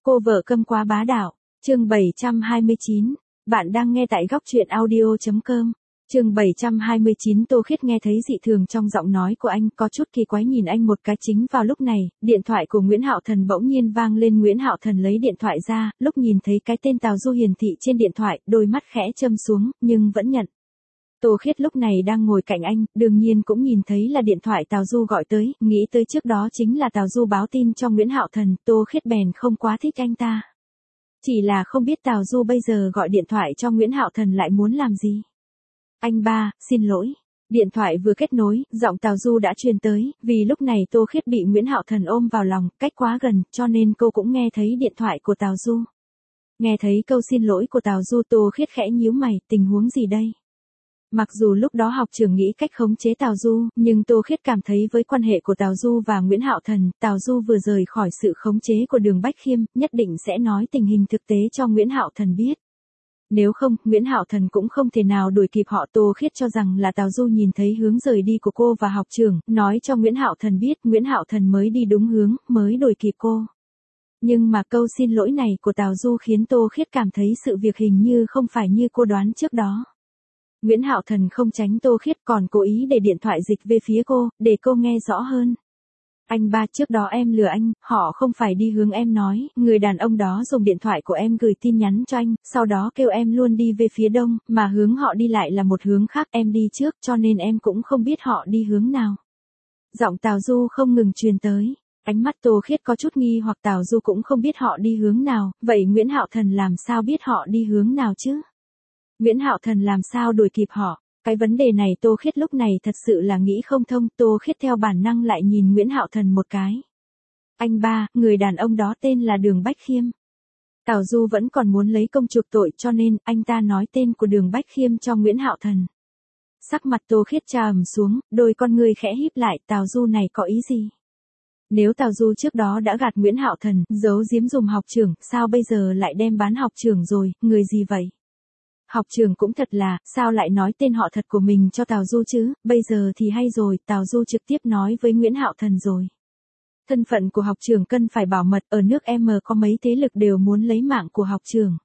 Cô vợ câm quá bá đạo, chương 729, bạn đang nghe tại góc truyện audio.com. Chương 729. Tô Khiết nghe thấy dị thường trong giọng nói của anh, có chút kỳ quái nhìn anh một cái. Chính vào lúc này, điện thoại của Nguyễn Hạo Thần bỗng nhiên vang lên. Nguyễn Hạo Thần lấy điện thoại ra, lúc nhìn thấy cái tên Tào Du hiển thị trên điện thoại, đôi mắt khẽ châm xuống, nhưng vẫn nhận. Tô Khiết lúc này đang ngồi cạnh anh, đương nhiên cũng nhìn thấy là điện thoại Tào Du gọi tới, nghĩ tới trước đó chính là Tào Du báo tin cho Nguyễn Hạo Thần, Tô Khiết bèn không quá thích anh ta. Chỉ là không biết Tào Du bây giờ gọi điện thoại cho Nguyễn Hạo Thần lại muốn làm gì. Anh ba, xin lỗi. Điện thoại vừa kết nối, giọng Tào Du đã truyền tới, vì lúc này Tô Khiết bị Nguyễn Hạo Thần ôm vào lòng, cách quá gần, cho nên cô cũng nghe thấy điện thoại của Tào Du. Nghe thấy câu xin lỗi của Tào Du, Tô Khiết khẽ nhíu mày, tình huống gì đây? Mặc dù lúc đó học trưởng nghĩ cách khống chế Tào Du, nhưng Tô Khiết cảm thấy với quan hệ của Tào Du và Nguyễn Hạo Thần, Tào Du vừa rời khỏi sự khống chế của Đường Bách Khiêm, nhất định sẽ nói tình hình thực tế cho Nguyễn Hạo Thần biết. Nếu không, Nguyễn Hạo Thần cũng không thể nào đuổi kịp họ. Tô Khiết cho rằng là Tào Du nhìn thấy hướng rời đi của cô và học trưởng, nói cho Nguyễn Hạo Thần biết, Nguyễn Hạo Thần mới đi đúng hướng, mới đuổi kịp cô. Nhưng mà câu xin lỗi này của Tào Du khiến Tô Khiết cảm thấy sự việc hình như không phải như cô đoán trước đó. Nguyễn Hạo Thần không tránh Tô Khiết, còn cố ý để điện thoại dịch về phía cô, để cô nghe rõ hơn. Anh ba, trước đó em lừa anh, họ không phải đi hướng em nói, người đàn ông đó dùng điện thoại của em gửi tin nhắn cho anh, sau đó kêu em luôn đi về phía đông, mà hướng họ đi lại là một hướng khác, em đi trước, cho nên em cũng không biết họ đi hướng nào. Giọng Tào Du không ngừng truyền tới. Ánh mắt Tô Khiết có chút nghi hoặc, Tào Du cũng không biết họ đi hướng nào, vậy Nguyễn Hạo Thần làm sao biết họ đi hướng nào chứ? Nguyễn Hạo Thần làm sao đuổi kịp họ? Cái vấn đề này Tô Khiết lúc này thật sự là nghĩ không thông. Tô Khiết theo bản năng lại nhìn Nguyễn Hạo Thần một cái. Anh ba, người đàn ông đó tên là Đường Bách Khiêm. Tào Du vẫn còn muốn lấy công chuộc tội, cho nên anh ta nói tên của Đường Bách Khiêm cho Nguyễn Hạo Thần. Sắc mặt Tô Khiết trầm xuống, đôi con người khẽ híp lại, Tào Du này có ý gì? Nếu Tào Du trước đó đã gạt Nguyễn Hạo Thần, giấu giếm dùm học trưởng, sao bây giờ lại đem bán học trưởng rồi, người gì vậy? Học trưởng cũng thật là, sao lại nói tên họ thật của mình cho Tào Du chứ, bây giờ thì hay rồi, Tào Du trực tiếp nói với Nguyễn Hạo Thần rồi. Thân phận của học trưởng cần phải bảo mật, ở nước M có mấy thế lực đều muốn lấy mạng của học trưởng.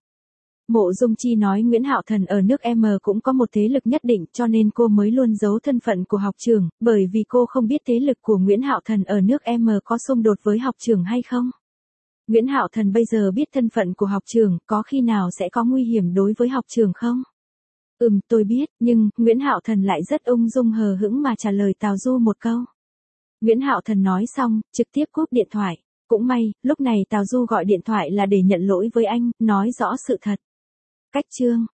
Mộ Dung Chi nói Nguyễn Hạo Thần ở nước M cũng có một thế lực nhất định, cho nên cô mới luôn giấu thân phận của học trưởng, bởi vì cô không biết thế lực của Nguyễn Hạo Thần ở nước M có xung đột với học trưởng hay không. Nguyễn Hạo Thần bây giờ biết thân phận của học trưởng, có khi nào sẽ có nguy hiểm đối với học trưởng không? Tôi biết, nhưng Nguyễn Hạo Thần lại rất ung dung hờ hững mà trả lời Tào Du một câu. Nguyễn Hạo Thần nói xong, trực tiếp cúp điện thoại. Cũng may, lúc này Tào Du gọi điện thoại là để nhận lỗi với anh, nói rõ sự thật. Cách chương